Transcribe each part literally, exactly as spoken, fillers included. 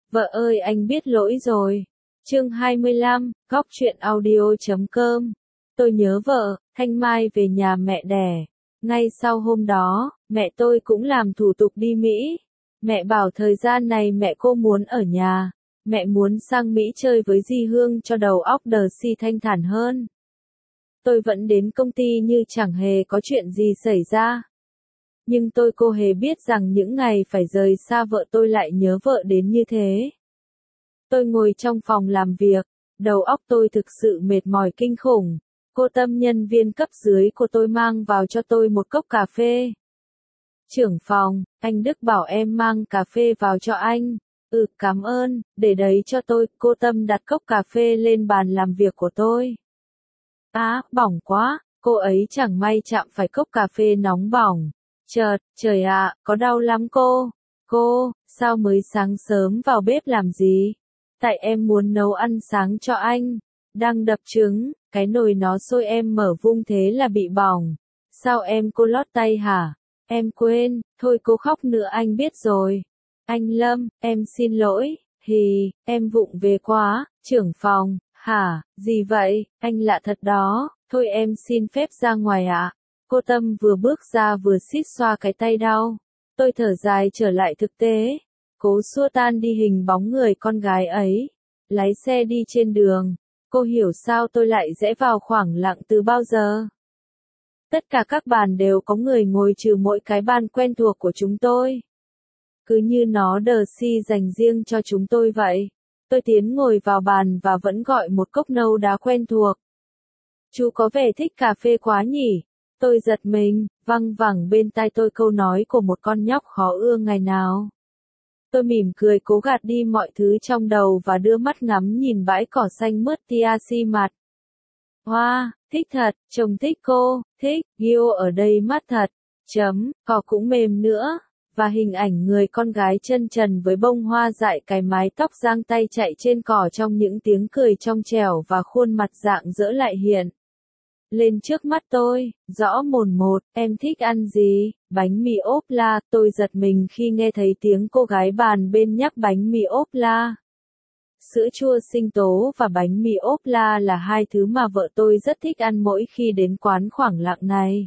Vợ ơi anh biết lỗi rồi. Chương hai mươi lăm, góc truyện audio chấm com. Tôi nhớ vợ, Thanh Mai về nhà mẹ đẻ. Ngay sau hôm đó, mẹ tôi cũng làm thủ tục đi Mỹ. Mẹ bảo thời gian này mẹ cô muốn ở nhà. Mẹ muốn sang Mỹ chơi với Di Hương cho đầu óc đờ si thanh thản hơn. Tôi vẫn đến công ty như chẳng hề có chuyện gì xảy ra. Nhưng tôi cô hề biết rằng những ngày phải rời xa vợ tôi lại nhớ vợ đến như thế. Tôi ngồi trong phòng làm việc, đầu óc tôi thực sự mệt mỏi kinh khủng. Cô Tâm nhân viên cấp dưới của tôi mang vào cho tôi một cốc cà phê. Trưởng phòng, anh Đức bảo em mang cà phê vào cho anh. Ừ, cảm ơn, để đấy cho tôi. Cô Tâm đặt cốc cà phê lên bàn làm việc của tôi. Á, bỏng quá, cô ấy chẳng may chạm phải cốc cà phê nóng bỏng. Chợt, trời ạ, có đau lắm cô. Cô, sao mới sáng sớm vào bếp làm gì? Tại em muốn nấu ăn sáng cho anh. Đang đập trứng, cái nồi nó sôi em mở vung thế là bị bỏng. Sao em cô lót tay hả? Em quên, thôi cô khóc nữa anh biết rồi. Anh Lâm, em xin lỗi, hì, em vụng về quá, trưởng phòng, hả, gì vậy, anh lạ thật đó, thôi em xin phép ra ngoài ạ. Cô Tâm vừa bước ra vừa xít xoa cái tay đau. Tôi thở dài trở lại thực tế. Cố xua tan đi hình bóng người con gái ấy. Lái xe đi trên đường. Cô hiểu sao tôi lại rẽ vào khoảng lặng từ bao giờ? Tất cả các bàn đều có người ngồi trừ mỗi cái bàn quen thuộc của chúng tôi. Cứ như nó đờ si dành riêng cho chúng tôi vậy. Tôi tiến ngồi vào bàn và vẫn gọi một cốc nâu đá quen thuộc. Chú có vẻ thích cà phê quá nhỉ? Tôi giật mình, văng vẳng bên tai tôi câu nói của một con nhóc khó ưa ngày nào. Tôi mỉm cười cố gạt đi mọi thứ trong đầu và đưa mắt ngắm nhìn bãi cỏ xanh mướt tia si mặt. Hoa, wow, thích thật, chồng thích cô, thích, Gio ở đây mát thật, chấm, cỏ cũng mềm nữa, và hình ảnh người con gái chân trần với bông hoa dại cái mái tóc giang tay chạy trên cỏ trong những tiếng cười trong trẻo và khuôn mặt rạng rỡ lại hiện lên trước mắt tôi, rõ mồn một, em thích ăn gì, bánh mì ốp la, tôi giật mình khi nghe thấy tiếng cô gái bàn bên nhắc bánh mì ốp la. Sữa chua sinh tố và bánh mì ốp la là hai thứ mà vợ tôi rất thích ăn mỗi khi đến quán khoảng lặng này.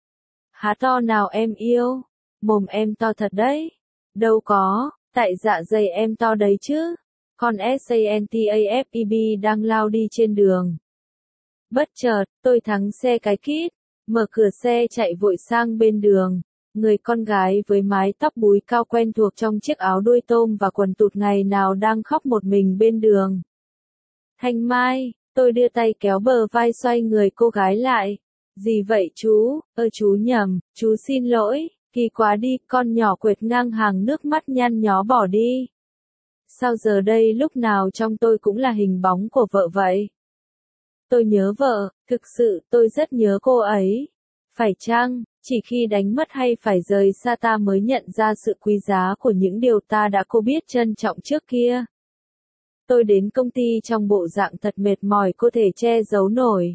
Há to nào em yêu, mồm em to thật đấy, đâu có, tại dạ dày em to đấy chứ, con SANTAFEB đang lao đi trên đường. Bất chợt, tôi thắng xe cái kít, mở cửa xe chạy vội sang bên đường. Người con gái với mái tóc búi cao quen thuộc trong chiếc áo đuôi tôm và quần tụt ngày nào đang khóc một mình bên đường. Thanh Mai, tôi đưa tay kéo bờ vai xoay người cô gái lại. Gì vậy chú, ơ chú nhầm, chú xin lỗi, kỳ quá đi, con nhỏ quệt ngang hàng nước mắt nhăn nhó bỏ đi. Sao giờ đây lúc nào trong tôi cũng là hình bóng của vợ vậy? Tôi nhớ vợ, thực sự tôi rất nhớ cô ấy. Phải chăng, chỉ khi đánh mất hay phải rời xa ta mới nhận ra sự quý giá của những điều ta đã cô biết trân trọng trước kia. Tôi đến công ty trong bộ dạng thật mệt mỏi có thể che giấu nổi.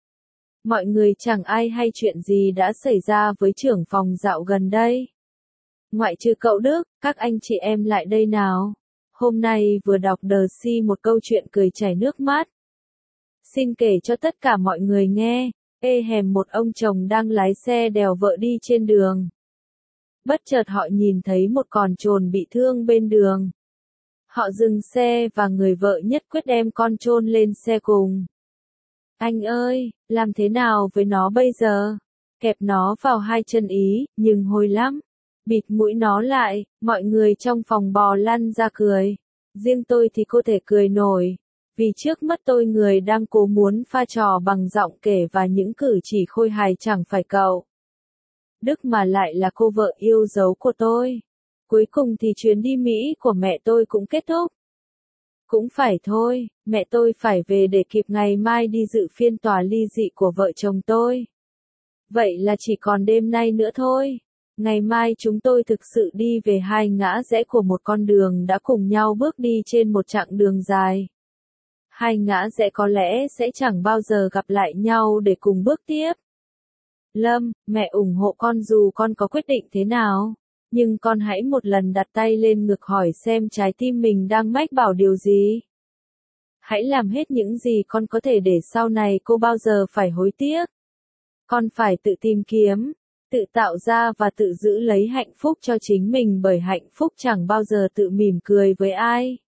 Mọi người chẳng ai hay chuyện gì đã xảy ra với trưởng phòng dạo gần đây. Ngoại trừ cậu Đức, các anh chị em lại đây nào. Hôm nay vừa đọc đờ si một câu chuyện cười chảy nước mắt. Xin kể cho tất cả mọi người nghe, ê hèm một ông chồng đang lái xe đèo vợ đi trên đường. Bất chợt họ nhìn thấy một con trồn bị thương bên đường. Họ dừng xe và người vợ nhất quyết đem con trồn lên xe cùng. Anh ơi, làm thế nào với nó bây giờ? Kẹp nó vào hai chân ý, nhưng hôi lắm. Bịt mũi nó lại, mọi người trong phòng bò lăn ra cười. Riêng tôi thì có thể cười nổi. Vì trước mắt tôi người đang cố muốn pha trò bằng giọng kể và những cử chỉ khôi hài chẳng phải cậu Đức mà lại là cô vợ yêu dấu của tôi. Cuối cùng thì chuyến đi Mỹ của mẹ tôi cũng kết thúc. Cũng phải thôi, mẹ tôi phải về để kịp ngày mai đi dự phiên tòa ly dị của vợ chồng tôi. Vậy là chỉ còn đêm nay nữa thôi. Ngày mai chúng tôi thực sự đi về hai ngã rẽ của một con đường đã cùng nhau bước đi trên một chặng đường dài. Hai ngã rẽ có lẽ sẽ chẳng bao giờ gặp lại nhau để cùng bước tiếp. Lâm, mẹ ủng hộ con dù con có quyết định thế nào. Nhưng con hãy một lần đặt tay lên ngực hỏi xem trái tim mình đang mách bảo điều gì. Hãy làm hết những gì con có thể để sau này cô bao giờ phải hối tiếc. Con phải tự tìm kiếm, tự tạo ra và tự giữ lấy hạnh phúc cho chính mình bởi hạnh phúc chẳng bao giờ tự mỉm cười với ai.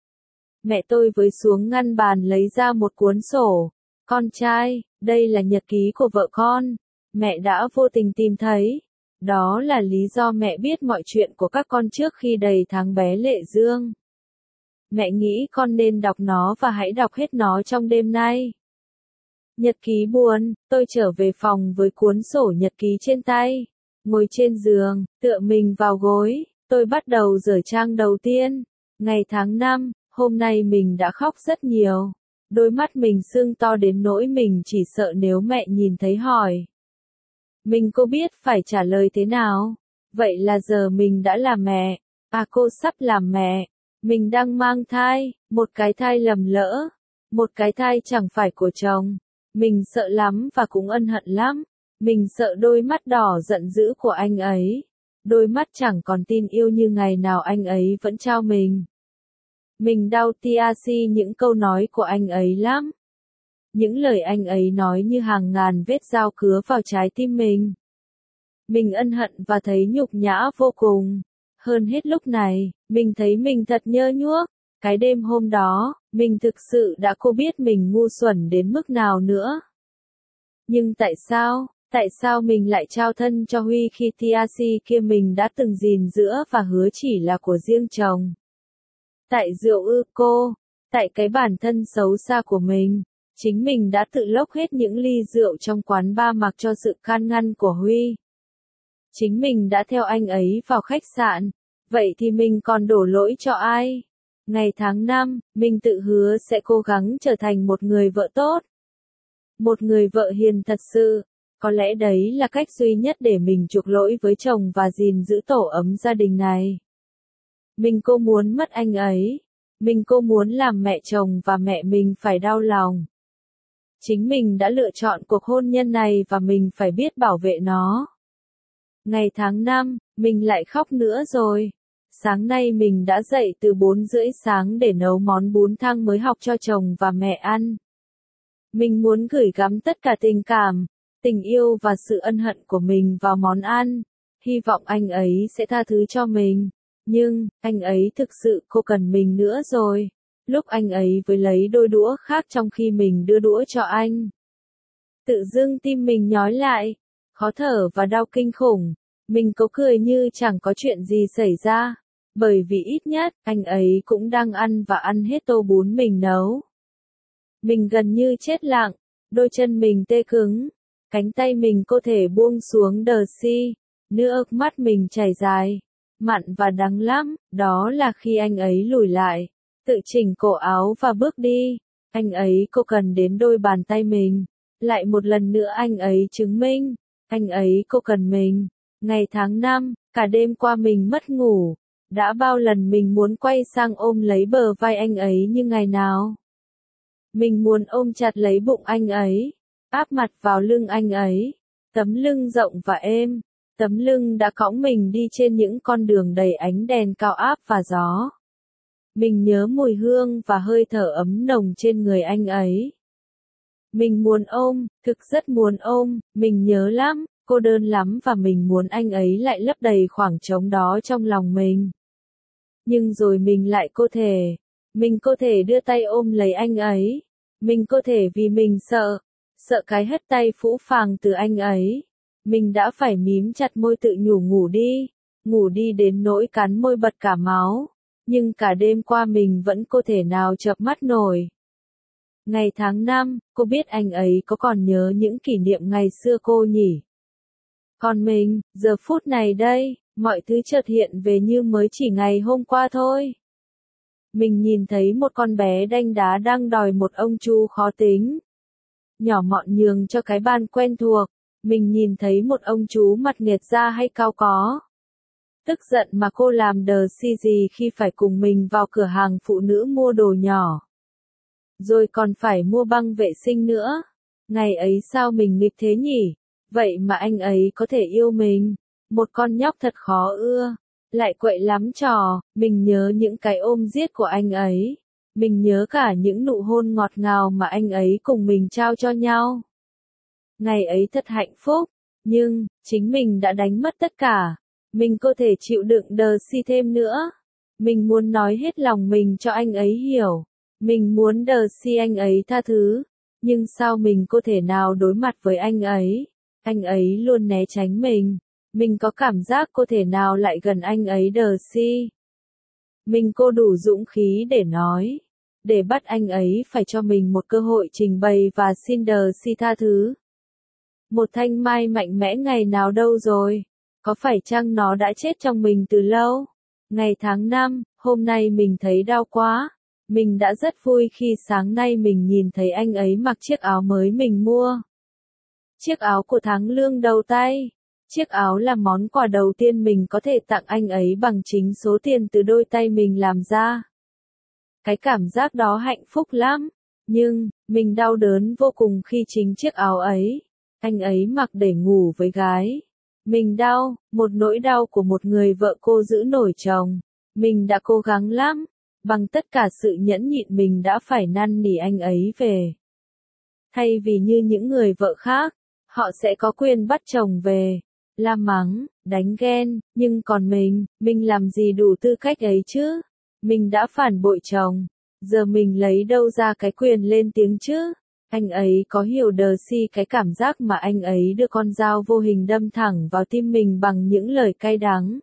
Mẹ tôi với xuống ngăn bàn lấy ra một cuốn sổ. Con trai, đây là nhật ký của vợ con. Mẹ đã vô tình tìm thấy. Đó là lý do mẹ biết mọi chuyện của các con trước khi đầy tháng bé Lệ Dương. Mẹ nghĩ con nên đọc nó và hãy đọc hết nó trong đêm nay. Nhật ký buồn, tôi trở về phòng với cuốn sổ nhật ký trên tay. Ngồi trên giường, tựa mình vào gối, tôi bắt đầu dở trang đầu tiên. Ngày tháng năm, hôm nay mình đã khóc rất nhiều. Đôi mắt mình sưng to đến nỗi mình chỉ sợ nếu mẹ nhìn thấy hỏi. Mình cô biết phải trả lời thế nào. Vậy là giờ mình đã là mẹ. À cô sắp làm mẹ. Mình đang mang thai, một cái thai lầm lỡ. Một cái thai chẳng phải của chồng. Mình sợ lắm và cũng ân hận lắm. Mình sợ đôi mắt đỏ giận dữ của anh ấy. Đôi mắt chẳng còn tin yêu như ngày nào anh ấy vẫn trao mình. Mình đau tia si những câu nói của anh ấy lắm. Những lời anh ấy nói như hàng ngàn vết dao cứa vào trái tim mình. Mình ân hận và thấy nhục nhã vô cùng. Hơn hết lúc này, mình thấy mình thật nhơ nhuốc. Cái đêm hôm đó, mình thực sự đã cô biết mình ngu xuẩn đến mức nào nữa. Nhưng tại sao, tại sao mình lại trao thân cho Huy khi tia si kia mình đã từng gìn giữ và hứa chỉ là của riêng chồng? Tại rượu ư cô, tại cái bản thân xấu xa của mình, chính mình đã tự lốc hết những ly rượu trong quán bar mặc cho sự can ngăn của Huy. Chính mình đã theo anh ấy vào khách sạn, vậy thì mình còn đổ lỗi cho ai? Ngày tháng năm, mình tự hứa sẽ cố gắng trở thành một người vợ tốt. Một người vợ hiền thật sự, có lẽ đấy là cách duy nhất để mình chuộc lỗi với chồng và gìn giữ tổ ấm gia đình này. Mình cô muốn mất anh ấy. Mình cô muốn làm mẹ chồng và mẹ mình phải đau lòng. Chính mình đã lựa chọn cuộc hôn nhân này và mình phải biết bảo vệ nó. Ngày tháng năm, mình lại khóc nữa rồi. Sáng nay mình đã dậy từ bốn rưỡi sáng để nấu món bún thang mới học cho chồng và mẹ ăn. Mình muốn gửi gắm tất cả tình cảm, tình yêu và sự ân hận của mình vào món ăn. Hy vọng anh ấy sẽ tha thứ cho mình. Nhưng, anh ấy thực sự không cần mình nữa rồi. Lúc anh ấy với lấy đôi đũa khác trong khi mình đưa đũa cho anh. Tự dưng tim mình nhói lại, khó thở và đau kinh khủng. Mình cố cười như chẳng có chuyện gì xảy ra. Bởi vì ít nhất, anh ấy cũng đang ăn và ăn hết tô bún mình nấu. Mình gần như chết lặng, đôi chân mình tê cứng, cánh tay mình có thể buông xuống đờ si, nước mắt mình chảy dài, mặn và đắng lắm, đó là khi anh ấy lùi lại, tự chỉnh cổ áo và bước đi, anh ấy có cần đến đôi bàn tay mình, lại một lần nữa anh ấy chứng minh, anh ấy có cần mình, ngày tháng năm, cả đêm qua mình mất ngủ, đã bao lần mình muốn quay sang ôm lấy bờ vai anh ấy như ngày nào. Mình muốn ôm chặt lấy bụng anh ấy, áp mặt vào lưng anh ấy, tấm lưng rộng và êm, tấm lưng đã cõng mình đi trên những con đường đầy ánh đèn cao áp và gió. Mình nhớ mùi hương và hơi thở ấm nồng trên người anh ấy. Mình muốn ôm, thực rất muốn ôm, mình nhớ lắm, cô đơn lắm và mình muốn anh ấy lại lấp đầy khoảng trống đó trong lòng mình. Nhưng rồi mình lại có thể, mình có thể đưa tay ôm lấy anh ấy. Mình có thể vì mình sợ, sợ cái hất tay phũ phàng từ anh ấy. Mình đã phải mím chặt môi tự nhủ ngủ đi, ngủ đi đến nỗi cắn môi bật cả máu. Nhưng cả đêm qua mình vẫn có thể nào chợp mắt nổi. Ngày tháng năm, cô biết anh ấy có còn nhớ những kỷ niệm ngày xưa cô nhỉ? Còn mình, giờ phút này đây, mọi thứ chợt hiện về như mới chỉ ngày hôm qua thôi. Mình nhìn thấy một con bé đanh đá đang đòi một ông chú khó tính. Nhỏ mọn nhường cho cái ban quen thuộc. Mình nhìn thấy một ông chú mặt nghiệt ra hay cao có. Tức giận mà cô làm đờ si gì khi phải cùng mình vào cửa hàng phụ nữ mua đồ nhỏ. Rồi còn phải mua băng vệ sinh nữa. Ngày ấy sao mình nghịch thế nhỉ? Vậy mà anh ấy có thể yêu mình. Một con nhóc thật khó ưa. lại quậy lắm trò, mình nhớ những cái ôm giết của anh ấy. Mình nhớ cả những nụ hôn ngọt ngào mà anh ấy cùng mình trao cho nhau. Ngày ấy thật hạnh phúc, nhưng, chính mình đã đánh mất tất cả. Mình có thể chịu đựng đờ si thêm nữa. Mình muốn nói hết lòng mình cho anh ấy hiểu. Mình muốn đờ si anh ấy tha thứ. Nhưng sao mình có thể nào đối mặt với anh ấy? Anh ấy luôn né tránh mình. Mình có cảm giác có thể nào lại gần anh ấy đờ si. Mình có đủ dũng khí để nói. Để bắt anh ấy phải cho mình một cơ hội trình bày và xin đờ si tha thứ. Một thanh mai mạnh mẽ ngày nào đâu rồi? Có phải chăng nó đã chết trong mình từ lâu? Ngày tháng năm, hôm nay mình thấy đau quá. Mình đã rất vui khi sáng nay mình nhìn thấy anh ấy mặc chiếc áo mới mình mua. Chiếc áo của tháng lương đầu tay. Chiếc áo là món quà đầu tiên mình có thể tặng anh ấy bằng chính số tiền từ đôi tay mình làm ra. Cái cảm giác đó hạnh phúc lắm. Nhưng, mình đau đớn vô cùng khi chính chiếc áo ấy, anh ấy mặc để ngủ với gái. Mình đau, một nỗi đau của một người vợ cô giữ nổi chồng. Mình đã cố gắng lắm. Bằng tất cả sự nhẫn nhịn mình đã phải năn nỉ anh ấy về. Thay vì như những người vợ khác, họ sẽ có quyền bắt chồng về, la mắng, đánh ghen, nhưng còn mình, mình làm gì đủ tư cách ấy chứ? Mình đã phản bội chồng, giờ mình lấy đâu ra cái quyền lên tiếng chứ? Anh ấy có hiểu đờ si cái cảm giác mà anh ấy đưa con dao vô hình đâm thẳng vào tim mình bằng những lời cay đắng.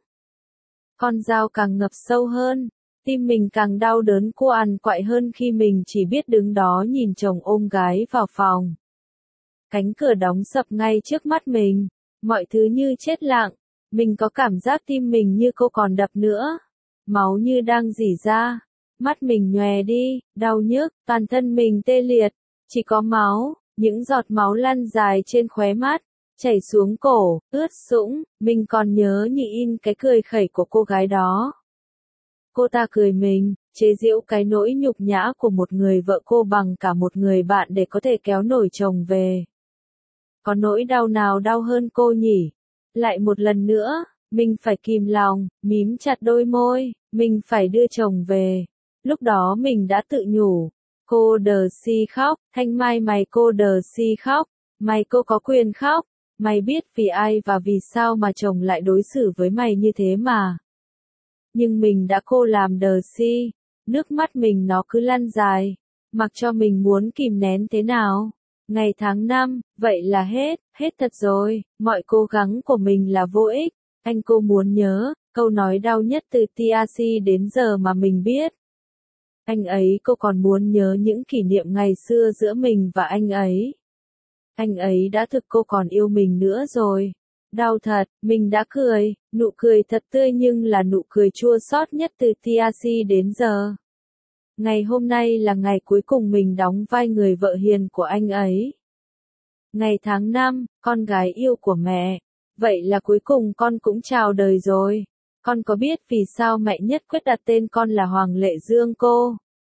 Con dao càng ngập sâu hơn, tim mình càng đau đớn cô ăn quại hơn khi mình chỉ biết đứng đó nhìn chồng ôm gái vào phòng. Cánh cửa đóng sập ngay trước mắt mình, mọi thứ như chết lặng, mình có cảm giác tim mình như cô còn đập nữa, máu như đang rỉ ra, mắt mình nhòe đi, đau nhức, toàn thân mình tê liệt, chỉ có máu, những giọt máu lăn dài trên khóe mắt, chảy xuống cổ, ướt sũng, mình còn nhớ như in cái cười khẩy của cô gái đó. Cô ta cười mình, chế giễu cái nỗi nhục nhã của một người vợ cô bằng cả một người bạn để có thể kéo nổi chồng về. Có nỗi đau nào đau hơn cô nhỉ? Lại một lần nữa, mình phải kìm lòng, mím chặt đôi môi, mình phải đưa chồng về. Lúc đó mình đã tự nhủ. Cô đờ si khóc, Thanh Mai mày cô đờ si khóc, mày cô có quyền khóc, mày biết vì ai và vì sao mà chồng lại đối xử với mày như thế mà. Nhưng mình đã cô làm đờ si, nước mắt mình nó cứ lăn dài, mặc cho mình muốn kìm nén thế nào. Ngày tháng năm, vậy là hết, hết thật rồi, mọi cố gắng của mình là vô ích. Anh cô muốn nhớ, câu nói đau nhất từ tê rờ xê đến giờ mà mình biết. Anh ấy cô còn muốn nhớ những kỷ niệm ngày xưa giữa mình và anh ấy. Anh ấy đã thực cô còn yêu mình nữa rồi. Đau thật, mình đã cười, nụ cười thật tươi nhưng là nụ cười chua xót nhất từ tê rờ xê đến giờ. Ngày hôm nay là ngày cuối cùng mình đóng vai người vợ hiền của anh ấy. Ngày tháng năm, con gái yêu của mẹ. Vậy là cuối cùng con cũng chào đời rồi. Con có biết vì sao mẹ nhất quyết đặt tên con là Hoàng Lệ Dương cô?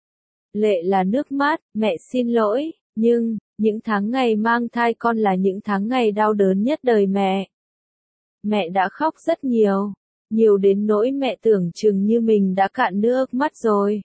Lệ là nước mắt, mẹ xin lỗi, nhưng, những tháng ngày mang thai con là những tháng ngày đau đớn nhất đời mẹ. Mẹ đã khóc rất nhiều, nhiều đến nỗi mẹ tưởng chừng như mình đã cạn nước mắt rồi.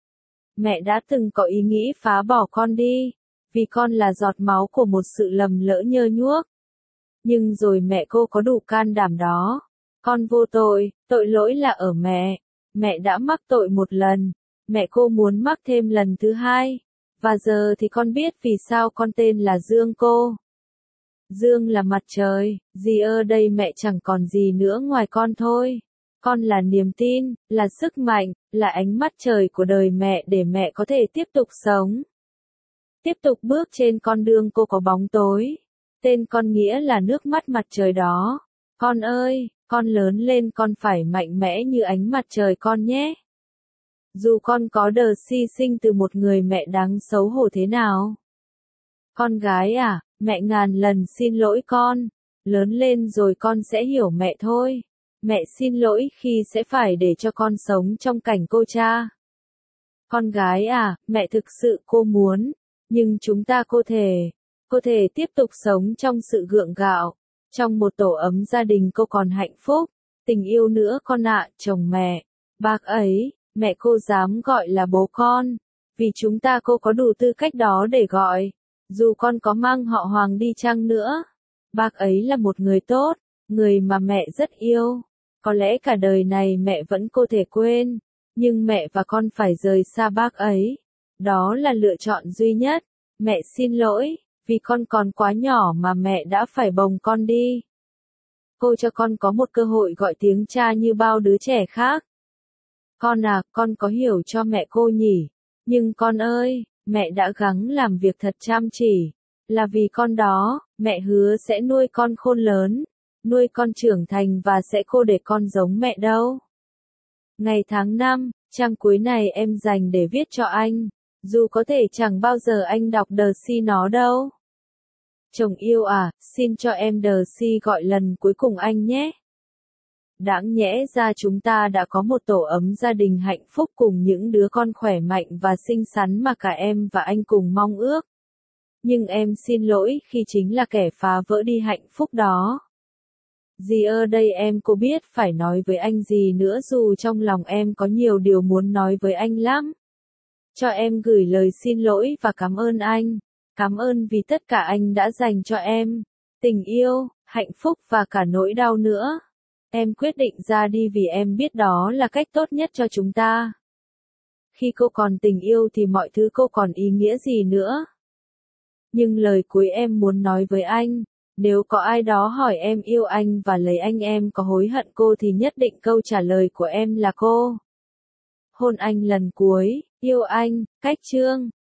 Mẹ đã từng có ý nghĩ phá bỏ con đi, vì con là giọt máu của một sự lầm lỡ nhơ nhuốc. Nhưng rồi mẹ cô có đủ can đảm đó. Con vô tội, tội lỗi là ở mẹ. Mẹ đã mắc tội một lần, mẹ cô muốn mắc thêm lần thứ hai. Và giờ thì con biết vì sao con tên là Dương cô. Dương là mặt trời, gì ở đây mẹ chẳng còn gì nữa ngoài con thôi. Con là niềm tin, là sức mạnh, là ánh mắt trời của đời mẹ để mẹ có thể tiếp tục sống. Tiếp tục bước trên con đường cô có bóng tối. Tên con nghĩa là nước mắt mặt trời đó. Con ơi, con lớn lên con phải mạnh mẽ như ánh mặt trời con nhé. Dù con có đờ si sinh từ một người mẹ đáng xấu hổ thế nào. Con gái à, mẹ ngàn lần xin lỗi con. Lớn lên rồi con sẽ hiểu mẹ thôi. Mẹ xin lỗi khi sẽ phải để cho con sống trong cảnh cô cha. Con gái à, mẹ thực sự cô muốn. Nhưng chúng ta có thể, có thể tiếp tục sống trong sự gượng gạo. Trong một tổ ấm gia đình cô còn hạnh phúc. tình yêu nữa con ạ, chồng mẹ. Bác ấy, mẹ cô dám gọi là bố con. Vì chúng ta cô có đủ tư cách đó để gọi. Dù con có mang họ Hoàng đi chăng nữa. Bác ấy là một người tốt, người mà mẹ rất yêu. Có lẽ cả đời này mẹ vẫn không thể quên. Nhưng mẹ và con phải rời xa bác ấy. Đó là lựa chọn duy nhất. Mẹ xin lỗi, vì con còn quá nhỏ mà mẹ đã phải bồng con đi. Cô cho con có một cơ hội gọi tiếng cha như bao đứa trẻ khác. Con à, con có hiểu cho mẹ cô nhỉ? Nhưng con ơi, mẹ đã gắng làm việc thật chăm chỉ. Là vì con đó, mẹ hứa sẽ nuôi con khôn lớn, nuôi con trưởng thành và sẽ không để con giống mẹ đâu. Ngày tháng năm, trang cuối này em dành để viết cho anh. Dù có thể chẳng bao giờ anh đọc đờ si nó đâu. Chồng yêu à, xin cho em đờ si gọi lần cuối cùng anh nhé. Đáng nhẽ ra chúng ta đã có một tổ ấm gia đình hạnh phúc cùng những đứa con khỏe mạnh và xinh xắn mà cả em và anh cùng mong ước. Nhưng em xin lỗi khi chính là kẻ phá vỡ đi hạnh phúc đó. Dì ở đây em có biết phải nói với anh gì nữa dù trong lòng em có nhiều điều muốn nói với anh lắm. Cho em gửi lời xin lỗi và cảm ơn anh. Cảm ơn vì tất cả anh đã dành cho em. Tình yêu, hạnh phúc và cả nỗi đau nữa. Em quyết định ra đi vì em biết đó là cách tốt nhất cho chúng ta. Khi cô còn tình yêu thì mọi thứ cô còn ý nghĩa gì nữa. Nhưng lời cuối em muốn nói với anh, nếu có ai đó hỏi em yêu anh và lấy anh em có hối hận cô thì nhất định câu trả lời của em là cô. Hôn anh lần cuối, yêu anh, cách chương.